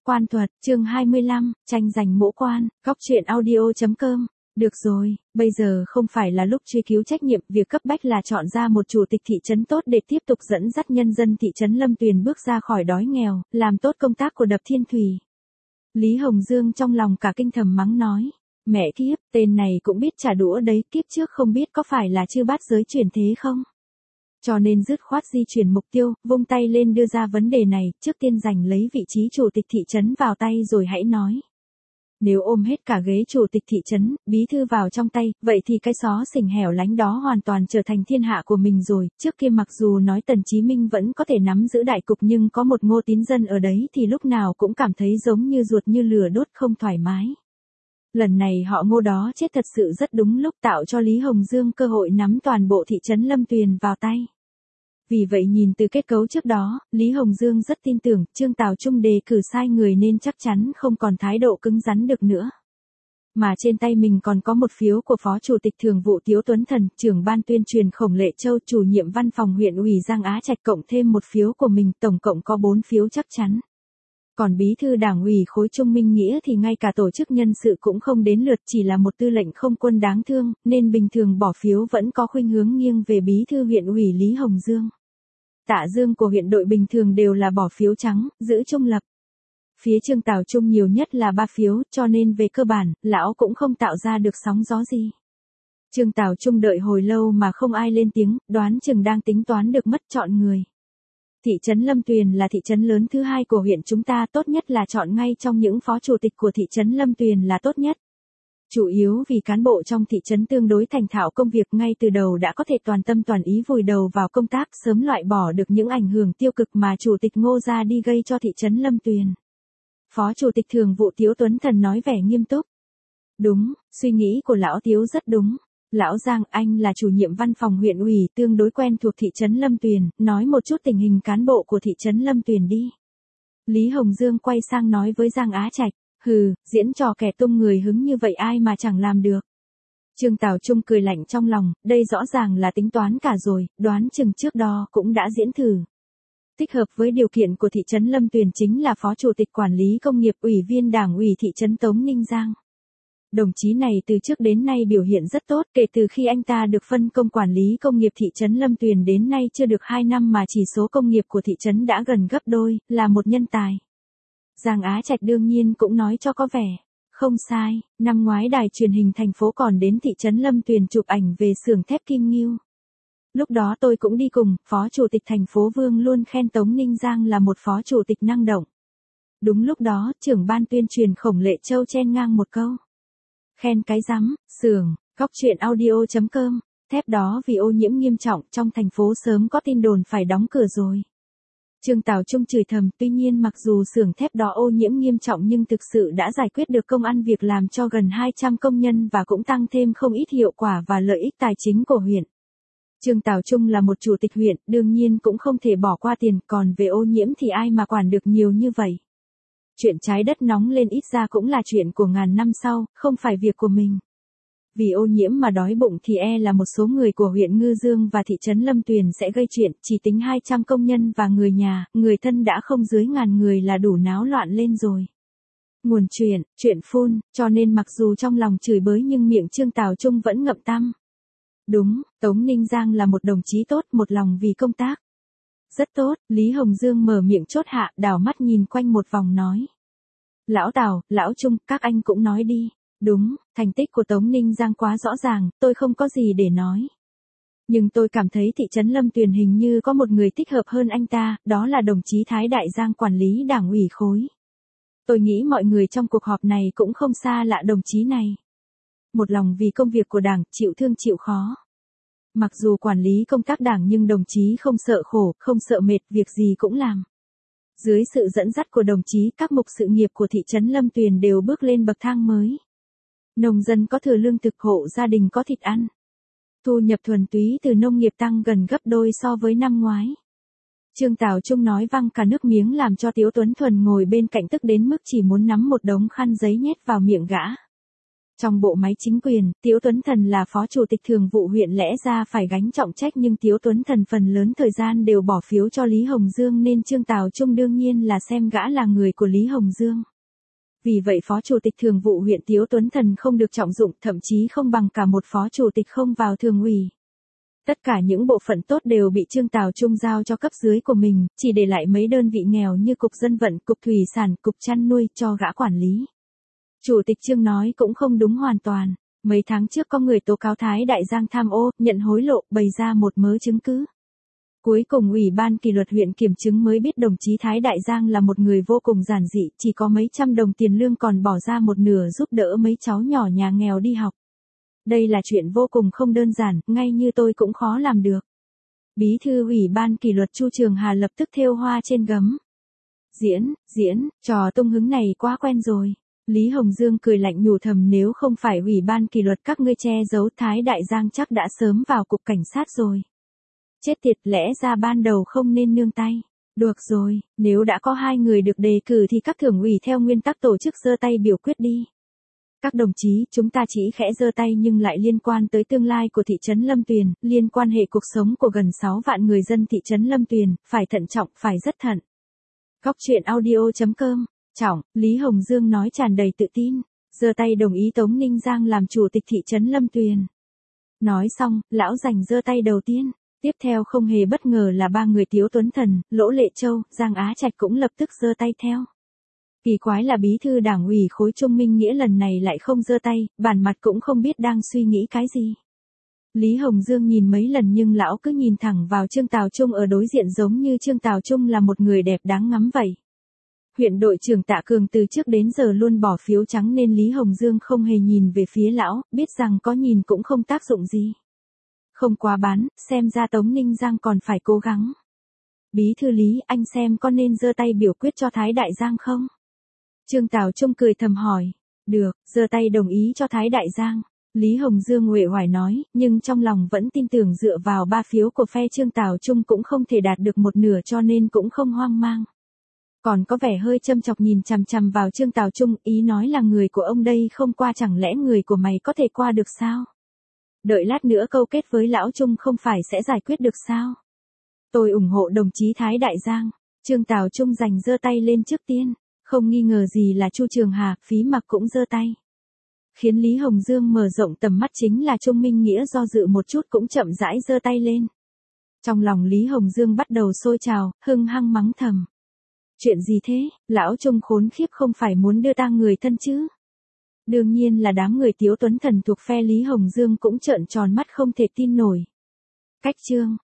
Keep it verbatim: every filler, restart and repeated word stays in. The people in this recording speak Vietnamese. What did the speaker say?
Quan thuật, chương hai mươi lăm, tranh giành mỗ quan, góc truyện audio.com. Được rồi, bây giờ không phải là lúc truy cứu trách nhiệm, việc cấp bách là chọn ra một chủ tịch thị trấn tốt để tiếp tục dẫn dắt nhân dân thị trấn Lâm Tuyền bước ra khỏi đói nghèo, làm tốt công tác của đập Thiên Thủy. Lý Hồng Dương trong lòng cả kinh thầm mắng nói, mẹ kiếp, tên này cũng biết trả đũa đấy, kiếp trước không biết có phải là chư bát giới chuyển thế không? Cho nên dứt khoát di chuyển mục tiêu, vung tay lên đưa ra vấn đề này, trước tiên giành lấy vị trí chủ tịch thị trấn vào tay rồi hãy nói. Nếu ôm hết cả ghế chủ tịch thị trấn, bí thư vào trong tay, vậy thì cái xó xỉnh hẻo lánh đó hoàn toàn trở thành thiên hạ của mình rồi. Trước kia mặc dù nói Tần Chí Minh vẫn có thể nắm giữ đại cục, nhưng có một Ngô Tín Dân ở đấy thì lúc nào cũng cảm thấy giống như ruột như lửa đốt, không thoải mái. Lần này họ Ngô đó chết thật sự rất đúng lúc, tạo cho Lý Hồng Dương cơ hội nắm toàn bộ thị trấn Lâm Tuyền vào tay. Vì vậy nhìn từ kết cấu trước đó, Lý Hồng Dương rất tin tưởng, Trương Tào Trung đề cử sai người nên chắc chắn không còn thái độ cứng rắn được nữa. Mà trên tay mình còn có một phiếu của Phó Chủ tịch Thường vụ Tiếu Tuấn Thần, trưởng ban tuyên truyền Khổng Lệ Châu, chủ nhiệm văn phòng huyện ủy Giang Á Trạch, cộng thêm một phiếu của mình, tổng cộng có bốn phiếu chắc chắn. Còn bí thư đảng ủy khối Trung Minh Nghĩa thì ngay cả tổ chức nhân sự cũng không đến lượt, chỉ là một tư lệnh không quân đáng thương, nên bình thường bỏ phiếu vẫn có khuynh hướng nghiêng về bí thư huyện ủy Lý Hồng Dương. Tạ Dương của huyện đội bình thường đều là bỏ phiếu trắng, giữ trung lập. Phía Trương Tào Trung nhiều nhất là ba phiếu, cho nên về cơ bản, lão cũng không tạo ra được sóng gió gì. Trương Tào Trung đợi hồi lâu mà không ai lên tiếng, đoán chừng đang tính toán được mất chọn người. Thị trấn Lâm Tuyền là thị trấn lớn thứ hai của huyện chúng ta, tốt nhất là chọn ngay trong những phó chủ tịch của thị trấn Lâm Tuyền là tốt nhất. Chủ yếu vì cán bộ trong thị trấn tương đối thành thạo công việc, ngay từ đầu đã có thể toàn tâm toàn ý vùi đầu vào công tác, sớm loại bỏ được những ảnh hưởng tiêu cực mà chủ tịch Ngô ra đi gây cho thị trấn Lâm Tuyền. Phó Chủ tịch Thường vụ Tiếu Tuấn Thần nói vẻ nghiêm túc. Đúng, suy nghĩ của lão Tiếu rất đúng. Lão Giang, anh là chủ nhiệm văn phòng huyện ủy, tương đối quen thuộc thị trấn Lâm Tuyền, nói một chút tình hình cán bộ của thị trấn Lâm Tuyền đi. Lý Hồng Dương quay sang nói với Giang Á Trạch, hừ, diễn trò kẻ tung người hứng như vậy ai mà chẳng làm được. Trương Tào Trung cười lạnh trong lòng, đây rõ ràng là tính toán cả rồi, đoán chừng trước đó cũng đã diễn thử. Thích hợp với điều kiện của thị trấn Lâm Tuyền chính là Phó Chủ tịch Quản lý Công nghiệp, Ủy viên Đảng ủy thị trấn Tống Ninh Giang. Đồng chí này từ trước đến nay biểu hiện rất tốt, kể từ khi anh ta được phân công quản lý công nghiệp thị trấn Lâm Tuyền đến nay chưa được hai năm mà chỉ số công nghiệp của thị trấn đã gần gấp đôi, là một nhân tài. Giang Á Trạch đương nhiên cũng nói cho có vẻ. Không sai, năm ngoái đài truyền hình thành phố còn đến thị trấn Lâm Tuyền chụp ảnh về xưởng thép Kim Ngưu. Lúc đó tôi cũng đi cùng, Phó Chủ tịch thành phố Vương luôn khen Tống Ninh Giang là một phó chủ tịch năng động. Đúng lúc đó, trưởng ban tuyên truyền Khổng Lệ Châu chen ngang một câu. Khen cái rắm, xưởng, góc truyện audio.com, thép đó vì ô nhiễm nghiêm trọng, trong thành phố sớm có tin đồn phải đóng cửa rồi. Trương Tào Trung chửi thầm, tuy nhiên mặc dù xưởng thép đó ô nhiễm nghiêm trọng nhưng thực sự đã giải quyết được công ăn việc làm cho gần hai trăm công nhân và cũng tăng thêm không ít hiệu quả và lợi ích tài chính của huyện. Trương Tào Trung là một chủ tịch huyện, đương nhiên cũng không thể bỏ qua tiền, còn về ô nhiễm thì ai mà quản được nhiều như vậy. Chuyện trái đất nóng lên ít ra cũng là chuyện của ngàn năm sau, không phải việc của mình. Vì ô nhiễm mà đói bụng thì e là một số người của huyện Ngư Dương và thị trấn Lâm Tuyền sẽ gây chuyện, chỉ tính hai trăm công nhân và người nhà, người thân đã không dưới ngàn người là đủ náo loạn lên rồi. Nguồn chuyện, chuyện phun, cho nên mặc dù trong lòng chửi bới nhưng miệng Trương Tào Trung vẫn ngậm tăm. Đúng, Tống Ninh Giang là một đồng chí tốt, một lòng vì công tác. Rất tốt, Lý Hồng Dương mở miệng chốt hạ, đảo mắt nhìn quanh một vòng nói. Lão Tào, Lão Trung, các anh cũng nói đi. Đúng, thành tích của Tống Ninh Giang quá rõ ràng, tôi không có gì để nói. Nhưng tôi cảm thấy thị trấn Lâm Tuyền hình như có một người thích hợp hơn anh ta, đó là đồng chí Thái Đại Giang, quản lý đảng ủy khối. Tôi nghĩ mọi người trong cuộc họp này cũng không xa lạ đồng chí này. Một lòng vì công việc của đảng, chịu thương chịu khó. Mặc dù quản lý công tác đảng nhưng đồng chí không sợ khổ, không sợ mệt, việc gì cũng làm. Dưới sự dẫn dắt của đồng chí, các mục sự nghiệp của thị trấn Lâm Tuyền đều bước lên bậc thang mới. Nông dân có thừa lương thực, hộ gia đình có thịt ăn. Thu nhập thuần túy từ nông nghiệp tăng gần gấp đôi so với năm ngoái. Trương Tào Trung nói văng cả nước miếng làm cho Tiếu Tuấn Thuần ngồi bên cạnh tức đến mức chỉ muốn nắm một đống khăn giấy nhét vào miệng gã. Trong bộ máy chính quyền, Tiếu Tuấn Thần là phó chủ tịch thường vụ huyện lẽ ra phải gánh trọng trách nhưng Tiếu Tuấn Thần phần lớn thời gian đều bỏ phiếu cho Lý Hồng Dương nên Trương Tào Trung đương nhiên là xem gã là người của Lý Hồng Dương. Vì vậy phó chủ tịch thường vụ huyện Tiếu Tuấn Thần không được trọng dụng, thậm chí không bằng cả một phó chủ tịch không vào thường ủy. Tất cả những bộ phận tốt đều bị Trương Tào Trung giao cho cấp dưới của mình, chỉ để lại mấy đơn vị nghèo như cục dân vận, cục thủy sản, cục chăn nuôi cho gã quản lý. Chủ tịch Trương nói cũng không đúng hoàn toàn. Mấy tháng trước có người tố cáo Thái Đại Giang tham ô, nhận hối lộ, bày ra một mớ chứng cứ. Cuối cùng Ủy ban kỷ luật huyện kiểm chứng mới biết đồng chí Thái Đại Giang là một người vô cùng giản dị, chỉ có mấy trăm đồng tiền lương còn bỏ ra một nửa giúp đỡ mấy cháu nhỏ nhà nghèo đi học. Đây là chuyện vô cùng không đơn giản, ngay như tôi cũng khó làm được. Bí thư Ủy ban kỷ luật Chu Trường Hà lập tức thêu hoa trên gấm. Diễn, diễn, trò tung hứng này quá quen rồi. Lý Hồng Dương cười lạnh nhủ thầm nếu không phải Ủy ban kỷ luật các ngươi che giấu Thái Đại Giang chắc đã sớm vào cục cảnh sát rồi. Chết tiệt, lẽ ra ban đầu không nên nương tay. Được rồi, nếu đã có hai người được đề cử thì các thường ủy theo nguyên tắc tổ chức giơ tay biểu quyết đi. Các đồng chí, chúng ta chỉ khẽ giơ tay nhưng lại liên quan tới tương lai của thị trấn Lâm Tuyền, liên quan hệ cuộc sống của gần sáu vạn người dân thị trấn Lâm Tuyền, phải thận trọng, phải rất thận. Góc truyện audio chấm com. Trọng, Lý Hồng Dương nói tràn đầy tự tin, giơ tay đồng ý Tống Ninh Giang làm chủ tịch thị trấn Lâm Tuyền. Nói xong, lão giành giơ tay đầu tiên, tiếp theo không hề bất ngờ là ba người Tiếu Tuấn Thần, Lỗ Lệ Châu, Giang Á Trạch cũng lập tức giơ tay theo. Kỳ quái là bí thư đảng ủy khối Trung Minh Nghĩa lần này lại không giơ tay, bản mặt cũng không biết đang suy nghĩ cái gì. Lý Hồng Dương nhìn mấy lần nhưng lão cứ nhìn thẳng vào Trương Tào Trung ở đối diện giống như Trương Tào Trung là một người đẹp đáng ngắm vậy. Huyện đội trưởng Tạ Cường từ trước đến giờ luôn bỏ phiếu trắng nên Lý Hồng Dương không hề nhìn về phía lão, biết rằng có nhìn cũng không tác dụng gì. Không quá bán, xem ra Tống Ninh Giang còn phải cố gắng. Bí thư Lý, anh xem có nên giơ tay biểu quyết cho Thái Đại Giang không? Trương Tào Trung cười thầm hỏi. Được, giơ tay đồng ý cho Thái Đại Giang. Lý Hồng Dương uể oải nói, nhưng trong lòng vẫn tin tưởng dựa vào ba phiếu của phe Trương Tào Trung cũng không thể đạt được một nửa cho nên cũng không hoang mang. Còn có vẻ hơi châm chọc nhìn chằm chằm vào Trương Tào Trung, ý nói là người của ông đây không qua chẳng lẽ người của mày có thể qua được sao? Đợi lát nữa câu kết với lão Trung không phải sẽ giải quyết được sao? Tôi ủng hộ đồng chí Thái Đại Giang. Trương Tào Trung giành giơ tay lên trước tiên, không nghi ngờ gì là Chu Trường Hà, Phí Mặc cũng giơ tay. Khiến Lý Hồng Dương mở rộng tầm mắt chính là Trung Minh Nghĩa do dự một chút cũng chậm rãi giơ tay lên. Trong lòng Lý Hồng Dương bắt đầu sôi trào, hưng hăng mắng thầm. Chuyện gì thế, lão Trung khốn khiếp không phải muốn đưa tang người thân chứ? Đương nhiên là đám người Tiếu Tuấn Thần thuộc phe Lý Hồng Dương cũng trợn tròn mắt không thể tin nổi. Cách chương